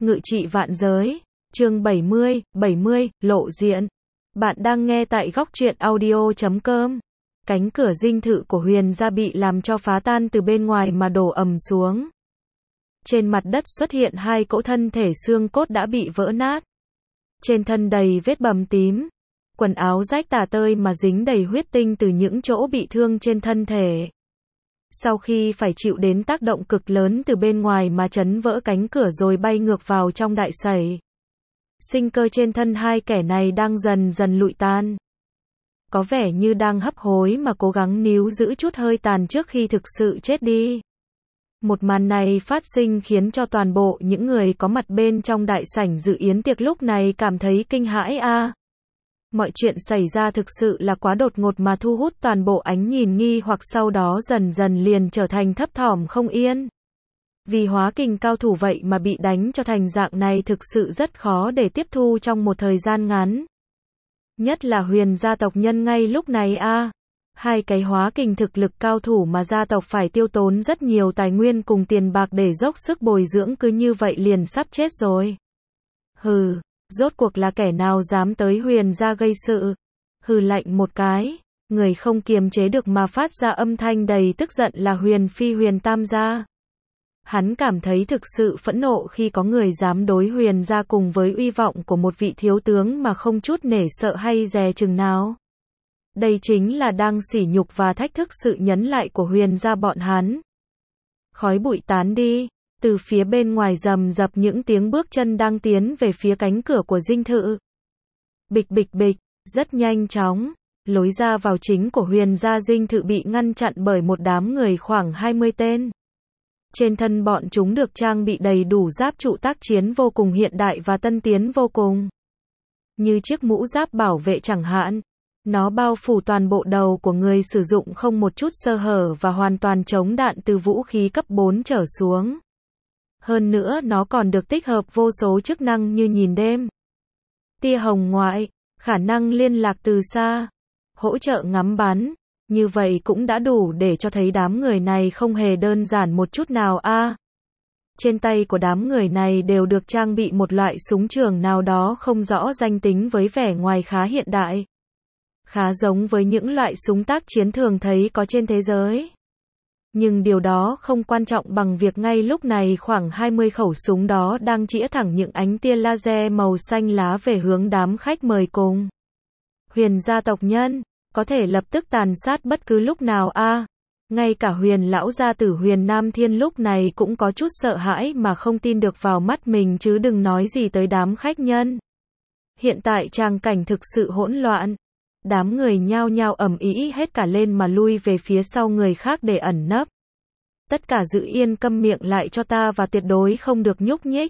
Ngự trị vạn giới, chương 70, lộ diện. Bạn đang nghe tại góc truyện audio.com. Cánh cửa dinh thự của Huyền gia bị làm cho phá tan từ bên ngoài mà đổ ầm xuống. Trên mặt đất xuất hiện hai cỗ thân thể xương cốt đã bị vỡ nát. Trên thân đầy vết bầm tím. Quần áo rách tả tơi mà dính đầy huyết tinh từ những chỗ bị thương trên thân thể. Sau khi phải chịu đến tác động cực lớn từ bên ngoài mà chấn vỡ cánh cửa rồi bay ngược vào trong đại sảnh. Sinh cơ trên thân hai kẻ này đang dần dần lụi tan. Có vẻ như đang hấp hối mà cố gắng níu giữ chút hơi tàn trước khi thực sự chết đi. Một màn này phát sinh khiến cho toàn bộ những người có mặt bên trong đại sảnh dự yến tiệc lúc này cảm thấy kinh hãi a. Mọi chuyện xảy ra thực sự là quá đột ngột mà thu hút toàn bộ ánh nhìn nghi hoặc sau đó dần dần liền trở thành thấp thỏm không yên. Vì hóa kình cao thủ vậy mà bị đánh cho thành dạng này thực sự rất khó để tiếp thu trong một thời gian ngắn. Nhất là Huyền gia tộc nhân ngay lúc này a. Hai cái hóa kình thực lực cao thủ mà gia tộc phải tiêu tốn rất nhiều tài nguyên cùng tiền bạc để dốc sức bồi dưỡng cứ như vậy liền sắp chết rồi. Hừ. Rốt cuộc là kẻ nào dám tới Huyền gia gây sự? Hừ lạnh một cái, người không kiềm chế được mà phát ra âm thanh đầy tức giận là Huyền Phi Huyền Tam gia. Hắn cảm thấy thực sự phẫn nộ khi có người dám đối Huyền gia cùng với uy vọng của một vị thiếu tướng mà không chút nể sợ hay dè chừng nào. Đây chính là đang sỉ nhục và thách thức sự nhẫn lại của Huyền gia bọn hắn. Khói bụi tán đi. Từ phía bên ngoài rầm rập những tiếng bước chân đang tiến về phía cánh cửa của dinh thự. Bịch bịch bịch, rất nhanh chóng, lối ra vào chính của Huyền gia dinh thự bị ngăn chặn bởi một đám người khoảng 20 tên. Trên thân bọn chúng được trang bị đầy đủ giáp trụ tác chiến vô cùng hiện đại và tân tiến vô cùng. Như chiếc mũ giáp bảo vệ chẳng hạn. Nó bao phủ toàn bộ đầu của người sử dụng không một chút sơ hở và hoàn toàn chống đạn từ vũ khí cấp 4 trở xuống. Hơn nữa nó còn được tích hợp vô số chức năng như nhìn đêm, tia hồng ngoại, khả năng liên lạc từ xa, hỗ trợ ngắm bắn. Như vậy cũng đã đủ để cho thấy đám người này không hề đơn giản một chút nào a. Trên tay của đám người này đều được trang bị một loại súng trường nào đó không rõ danh tính với vẻ ngoài khá hiện đại. Khá giống với những loại súng tác chiến thường thấy có trên thế giới. Nhưng điều đó không quan trọng bằng việc ngay lúc này khoảng 20 khẩu súng đó đang chĩa thẳng những ánh tia laser màu xanh lá về hướng đám khách mời cùng. Huyền gia tộc nhân, có thể lập tức tàn sát bất cứ lúc nào a. Ngay cả Huyền lão gia tử Huyền Nam Thiên lúc này cũng có chút sợ hãi mà không tin được vào mắt mình chứ đừng nói gì tới đám khách nhân. Hiện tại tràng cảnh thực sự hỗn loạn. Đám người nhao nhao ầm ĩ hết cả lên mà lui về phía sau người khác để ẩn nấp. Tất cả giữ yên câm miệng lại cho ta và tuyệt đối không được nhúc nhích.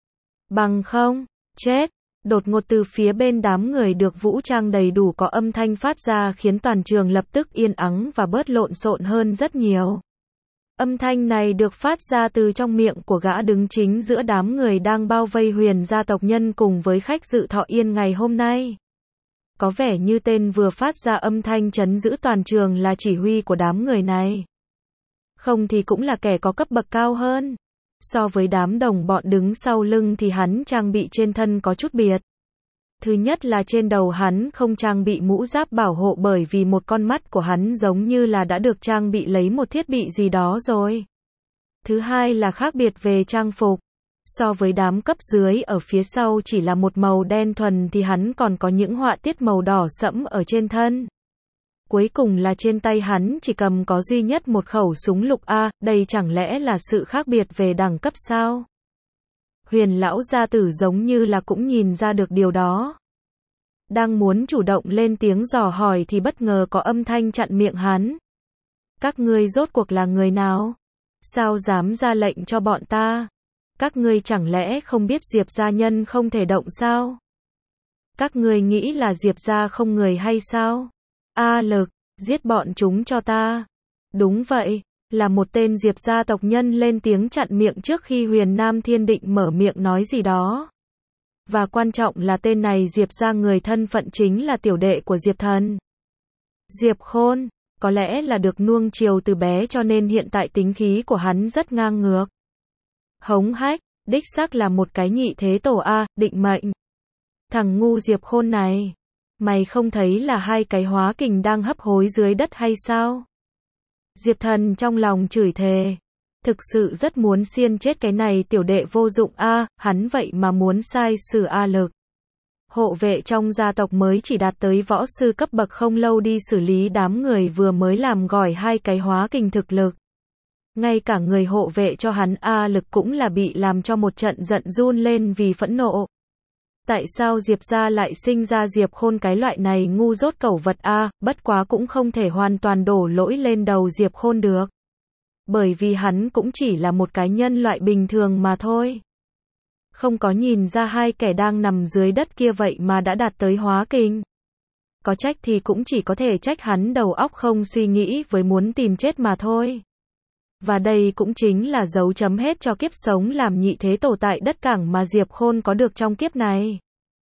Bằng không, chết. Đột ngột từ phía bên đám người được vũ trang đầy đủ có âm thanh phát ra khiến toàn trường lập tức yên ắng và bớt lộn xộn hơn rất nhiều. Âm thanh này được phát ra từ trong miệng của gã đứng chính giữa đám người đang bao vây Huyền gia tộc nhân cùng với khách dự thọ yên ngày hôm nay. Có vẻ như tên vừa phát ra âm thanh trấn giữ toàn trường là chỉ huy của đám người này. Không thì cũng là kẻ có cấp bậc cao hơn. So với đám đồng bọn đứng sau lưng thì hắn trang bị trên thân có chút biệt. Thứ nhất là trên đầu hắn không trang bị mũ giáp bảo hộ bởi vì một con mắt của hắn giống như là đã được trang bị lấy một thiết bị gì đó rồi. Thứ hai là khác biệt về trang phục. So với đám cấp dưới ở phía sau chỉ là một màu đen thuần thì hắn còn có những họa tiết màu đỏ sẫm ở trên thân. Cuối cùng là trên tay hắn chỉ cầm có duy nhất một khẩu súng lục A, đây chẳng lẽ là sự khác biệt về đẳng cấp sao? Huyền lão gia tử giống như là cũng nhìn ra được điều đó. Đang muốn chủ động lên tiếng dò hỏi thì bất ngờ có âm thanh chặn miệng hắn. Các ngươi rốt cuộc là người nào? Sao dám ra lệnh cho bọn ta? Các ngươi chẳng lẽ không biết Diệp gia nhân không thể động sao? Các ngươi nghĩ là Diệp gia không người hay sao? A Lực, giết bọn chúng cho ta. Đúng vậy, là một tên Diệp gia tộc nhân lên tiếng chặn miệng trước khi Huyền Nam Thiên định mở miệng nói gì đó. Và quan trọng là tên này Diệp gia người thân phận chính là tiểu đệ của Diệp Thần. Diệp Khôn, có lẽ là được nuông chiều từ bé cho nên hiện tại tính khí của hắn rất ngang ngược. Hống hách, Đích xác là một cái nhị thế tổ a, định mệnh. Thằng ngu Diệp Khôn này. Mày không thấy là hai cái hóa kình đang hấp hối dưới đất hay sao? Diệp Thần trong lòng chửi thề. Thực sự rất muốn xiên chết cái này tiểu đệ vô dụng a, hắn vậy mà muốn sai xử A Lực. Hộ vệ trong gia tộc mới chỉ đạt tới võ sư cấp bậc không lâu đi xử lý đám người vừa mới làm gỏi hai cái hóa kình thực lực. Ngay cả người hộ vệ cho hắn A Lực cũng là bị làm cho một trận giận run lên vì phẫn nộ. Tại sao Diệp gia lại sinh ra Diệp Khôn cái loại này ngu dốt cẩu vật a, bất quá cũng không thể hoàn toàn đổ lỗi lên đầu Diệp Khôn được. Bởi vì hắn cũng chỉ là một cái nhân loại bình thường mà thôi. Không có nhìn ra hai kẻ đang nằm dưới đất kia vậy mà đã đạt tới hóa kình. Có trách thì cũng chỉ có thể trách hắn đầu óc không suy nghĩ với muốn tìm chết mà thôi. Và đây cũng chính là dấu chấm hết cho kiếp sống làm nhị thế tổ tại đất cảng mà Diệp Khôn có được trong kiếp này.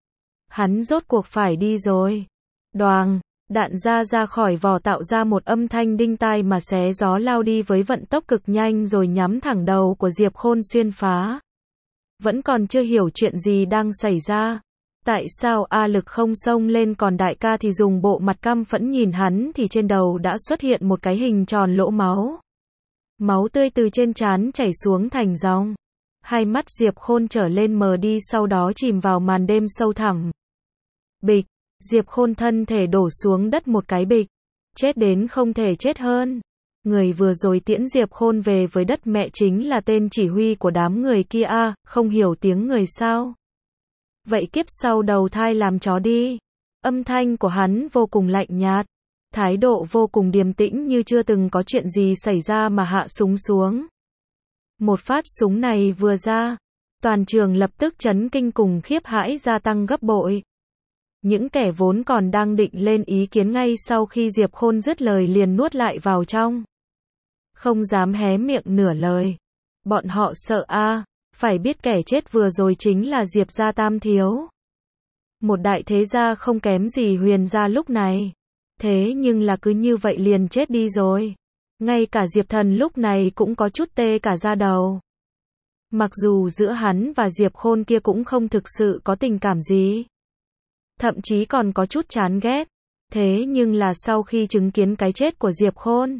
Hắn rốt cuộc phải đi rồi. Đoàng, đạn ra khỏi vỏ tạo ra một âm thanh đinh tai mà xé gió lao đi với vận tốc cực nhanh rồi nhắm thẳng đầu của Diệp Khôn xuyên phá. Vẫn còn chưa hiểu chuyện gì đang xảy ra. Tại sao A Lực không xông lên còn đại ca thì dùng bộ mặt căm phẫn nhìn hắn thì trên đầu đã xuất hiện một cái hình tròn lỗ máu. Máu tươi từ trên trán chảy xuống thành dòng. Hai mắt Diệp Khôn trở lên mờ đi sau đó chìm vào màn đêm sâu thẳm. Bịch, Diệp Khôn thân thể đổ xuống đất một cái bịch. Chết đến không thể chết hơn. Người vừa rồi tiễn Diệp Khôn về với đất mẹ chính là tên chỉ huy của đám người kia a, không hiểu tiếng người sao. Vậy kiếp sau đầu thai làm chó đi. Âm thanh của hắn vô cùng lạnh nhạt. Thái độ vô cùng điềm tĩnh như chưa từng có chuyện gì xảy ra mà hạ súng xuống. Một phát súng này vừa ra, toàn trường lập tức chấn kinh cùng khiếp hãi gia tăng gấp bội. Những kẻ vốn còn đang định lên ý kiến ngay sau khi Diệp Khôn dứt lời liền nuốt lại vào trong. Không dám hé miệng nửa lời. Bọn họ sợ a, phải biết kẻ chết vừa rồi chính là Diệp gia tam thiếu. Một đại thế gia không kém gì Huyền gia lúc này. Thế nhưng là cứ như vậy liền chết đi rồi. Ngay cả Diệp Thần lúc này cũng có chút tê cả da đầu. Mặc dù giữa hắn và Diệp Khôn kia cũng không thực sự có tình cảm gì. Thậm chí còn có chút chán ghét. Thế nhưng là sau khi chứng kiến cái chết của Diệp Khôn,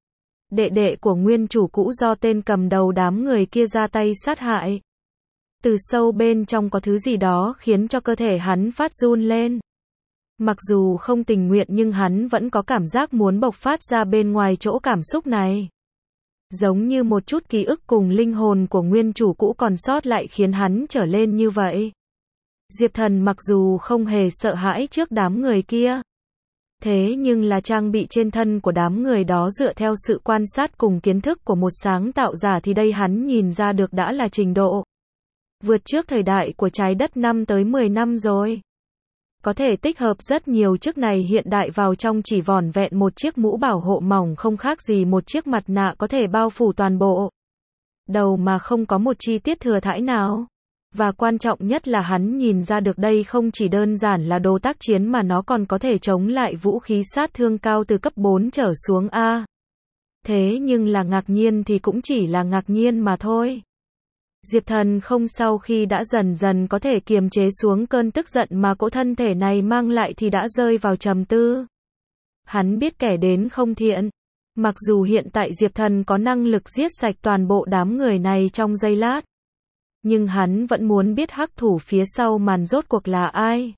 đệ đệ của nguyên chủ cũ do tên cầm đầu đám người kia ra tay sát hại. Từ sâu bên trong có thứ gì đó khiến cho cơ thể hắn phát run lên. Mặc dù không tình nguyện nhưng hắn vẫn có cảm giác muốn bộc phát ra bên ngoài chỗ cảm xúc này. Giống như một chút ký ức cùng linh hồn của nguyên chủ cũ còn sót lại khiến hắn trở lên như vậy. Diệp Thần mặc dù không hề sợ hãi trước đám người kia. Thế nhưng là trang bị trên thân của đám người đó dựa theo sự quan sát cùng kiến thức của một sáng tạo giả thì đây hắn nhìn ra được đã là trình độ vượt trước thời đại của trái đất 5 tới 10 năm rồi. Có thể tích hợp rất nhiều chức này hiện đại vào trong chỉ vỏn vẹn một chiếc mũ bảo hộ mỏng không khác gì một chiếc mặt nạ có thể bao phủ toàn bộ đầu mà không có một chi tiết thừa thãi nào. Và quan trọng nhất là hắn nhìn ra được đây không chỉ đơn giản là đồ tác chiến mà nó còn có thể chống lại vũ khí sát thương cao từ cấp 4 trở xuống A. Thế nhưng là ngạc nhiên thì cũng chỉ là ngạc nhiên mà thôi. Diệp Thần không sau khi đã dần dần có thể kiềm chế xuống cơn tức giận mà cỗ thân thể này mang lại thì đã rơi vào trầm tư. Hắn biết kẻ đến không thiện. Mặc dù hiện tại Diệp Thần có năng lực giết sạch toàn bộ đám người này trong giây lát. Nhưng hắn vẫn muốn biết hắc thủ phía sau màn rốt cuộc là ai.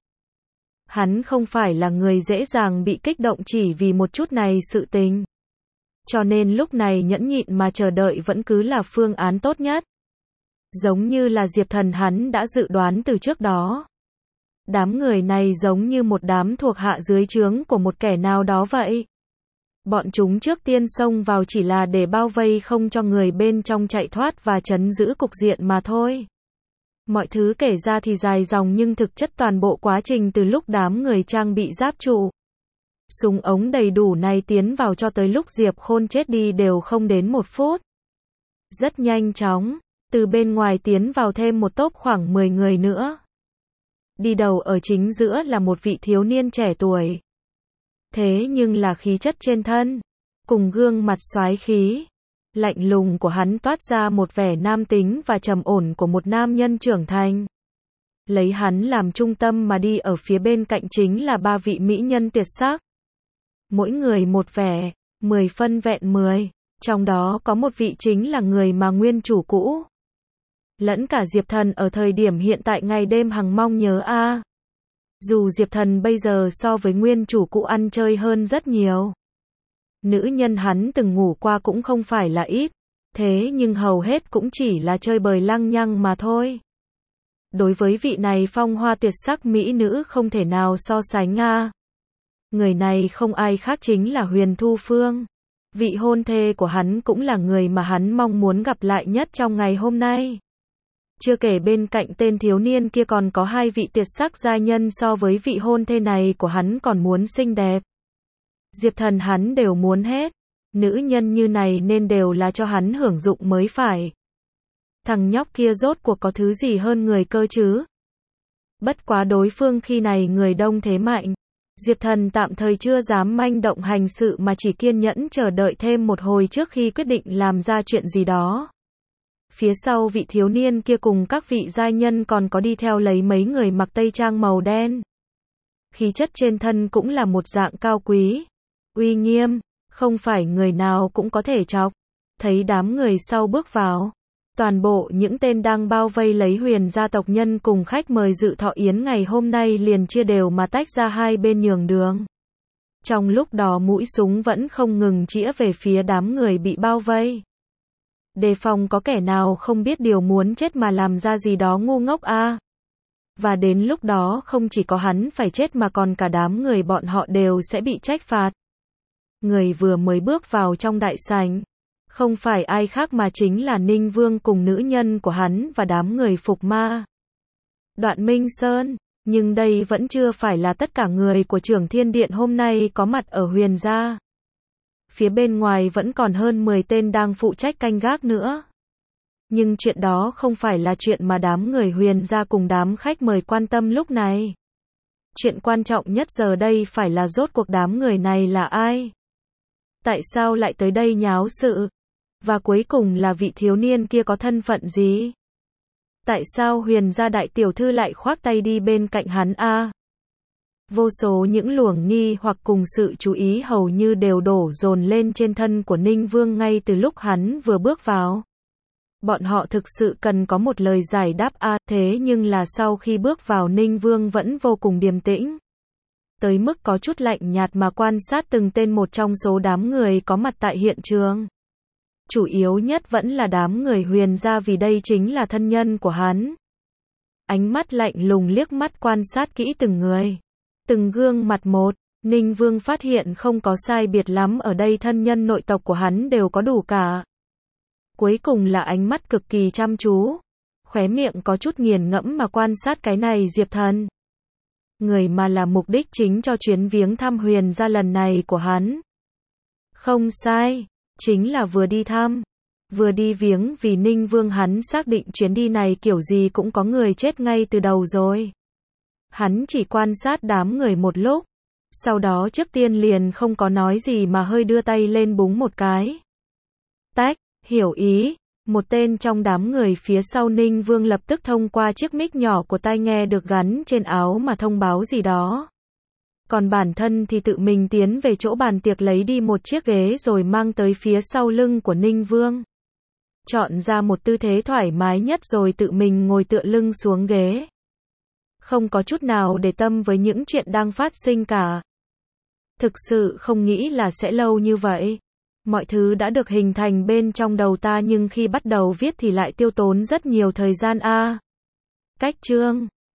Hắn không phải là người dễ dàng bị kích động chỉ vì một chút này sự tình. Cho nên lúc này nhẫn nhịn mà chờ đợi vẫn cứ là phương án tốt nhất. Giống như là Diệp Thần hắn đã dự đoán từ trước đó. Đám người này giống như một đám thuộc hạ dưới trướng của một kẻ nào đó vậy. Bọn chúng trước tiên xông vào chỉ là để bao vây không cho người bên trong chạy thoát và trấn giữ cục diện mà thôi. Mọi thứ kể ra thì dài dòng nhưng thực chất toàn bộ quá trình từ lúc đám người trang bị giáp trụ, súng ống đầy đủ này tiến vào cho tới lúc Diệp Khôn chết đi đều không đến 1 phút. Rất nhanh chóng, từ bên ngoài tiến vào thêm một tốp khoảng 10 người nữa. Đi đầu ở chính giữa là một vị thiếu niên trẻ tuổi. Thế nhưng là khí chất trên thân, cùng gương mặt soái khí, Lạnh lùng của hắn toát ra một vẻ nam tính và trầm ổn của một nam nhân trưởng thành. Lấy hắn làm trung tâm mà đi ở phía bên cạnh chính là 3 vị mỹ nhân tuyệt sắc. Mỗi người một vẻ, 10 phân vẹn 10, trong đó có một vị chính là người mà nguyên chủ cũ lẫn cả Diệp Thần ở thời điểm hiện tại ngày đêm hằng mong nhớ a. Dù Diệp Thần bây giờ so với nguyên chủ cũ ăn chơi hơn rất nhiều. Nữ nhân hắn từng ngủ qua cũng không phải là ít, thế nhưng hầu hết cũng chỉ là chơi bời lăng nhăng mà thôi. Đối với vị này phong hoa tuyệt sắc mỹ nữ không thể nào so sánh a. Người này không ai khác chính là Huyền Thu Phương. Vị hôn thê của hắn cũng là người mà hắn mong muốn gặp lại nhất trong ngày hôm nay. Chưa kể bên cạnh tên thiếu niên kia còn có 2 vị tuyệt sắc giai nhân so với vị hôn thê này của hắn còn muốn xinh đẹp. Diệp Thần hắn đều muốn hết. Nữ nhân như này nên đều là cho hắn hưởng dụng mới phải. Thằng nhóc kia rốt cuộc có thứ gì hơn người cơ chứ? Bất quá đối phương khi này người đông thế mạnh. Diệp Thần tạm thời chưa dám manh động hành sự mà chỉ kiên nhẫn chờ đợi thêm một hồi trước khi quyết định làm ra chuyện gì đó. Phía sau vị thiếu niên kia cùng các vị giai nhân còn có đi theo lấy mấy người mặc tây trang màu đen. Khí chất trên thân cũng là một dạng cao quý, uy nghiêm, không phải người nào cũng có thể chọc. Thấy đám người sau bước vào, toàn bộ những tên đang bao vây lấy Huyền gia tộc nhân cùng khách mời dự thọ yến ngày hôm nay liền chia đều mà tách ra hai bên nhường đường. Trong lúc đó mũi súng vẫn không ngừng chĩa về phía đám người bị bao vây. Đề phòng có kẻ nào không biết điều muốn chết mà làm ra gì đó ngu ngốc a. Và đến lúc đó không chỉ có hắn phải chết mà còn cả đám người bọn họ đều sẽ bị trách phạt. Người vừa mới bước vào trong đại sảnh, không phải ai khác mà chính là Ninh Vương cùng nữ nhân của hắn và đám người phục ma. Đoạn Minh Sơn, nhưng đây vẫn chưa phải là tất cả người của Trưởng Thiên Điện hôm nay có mặt ở Huyền gia. Phía bên ngoài vẫn còn hơn 10 tên đang phụ trách canh gác nữa. Nhưng chuyện đó không phải là chuyện mà đám người Huyền gia cùng đám khách mời quan tâm lúc này. Chuyện quan trọng nhất giờ đây phải là rốt cuộc đám người này là ai? Tại sao lại tới đây nháo sự? Và cuối cùng là vị thiếu niên kia có thân phận gì? Tại sao Huyền gia đại tiểu thư lại khoác tay đi bên cạnh hắn a? Vô số những luồng nghi hoặc cùng sự chú ý hầu như đều đổ dồn lên trên thân của Ninh Vương ngay từ lúc hắn vừa bước vào. Bọn họ thực sự cần có một lời giải đáp a, thế nhưng là sau khi bước vào Ninh Vương vẫn vô cùng điềm tĩnh. Tới mức có chút lạnh nhạt mà quan sát từng tên một trong số đám người có mặt tại hiện trường. Chủ yếu nhất vẫn là đám người Huyền gia vì đây chính là thân nhân của hắn. Ánh mắt lạnh lùng liếc mắt quan sát kỹ từng người. Từng gương mặt một, Ninh Vương phát hiện không có sai biệt lắm ở đây thân nhân nội tộc của hắn đều có đủ cả. Cuối cùng là ánh mắt cực kỳ chăm chú, khóe miệng có chút nghiền ngẫm mà quan sát cái này Diệp Thần. Người mà là mục đích chính cho chuyến viếng thăm Huyền gia lần này của hắn. Không sai, chính là vừa đi thăm, vừa đi viếng vì Ninh Vương hắn xác định chuyến đi này kiểu gì cũng có người chết ngay từ đầu rồi. Hắn chỉ quan sát đám người một lúc, sau đó trước tiên liền không có nói gì mà hơi đưa tay lên búng một cái. Tách, hiểu ý, một tên trong đám người phía sau Ninh Vương lập tức thông qua chiếc mic nhỏ của tai nghe được gắn trên áo mà thông báo gì đó. Còn bản thân thì tự mình tiến về chỗ bàn tiệc lấy đi một chiếc ghế rồi mang tới phía sau lưng của Ninh Vương. Chọn ra một tư thế thoải mái nhất rồi tự mình ngồi tựa lưng xuống ghế. Không có chút nào để tâm với những chuyện đang phát sinh cả. Thực sự không nghĩ là sẽ lâu như vậy. Mọi thứ đã được hình thành bên trong đầu ta nhưng khi bắt đầu viết thì lại tiêu tốn rất nhiều thời gian a. Cách chương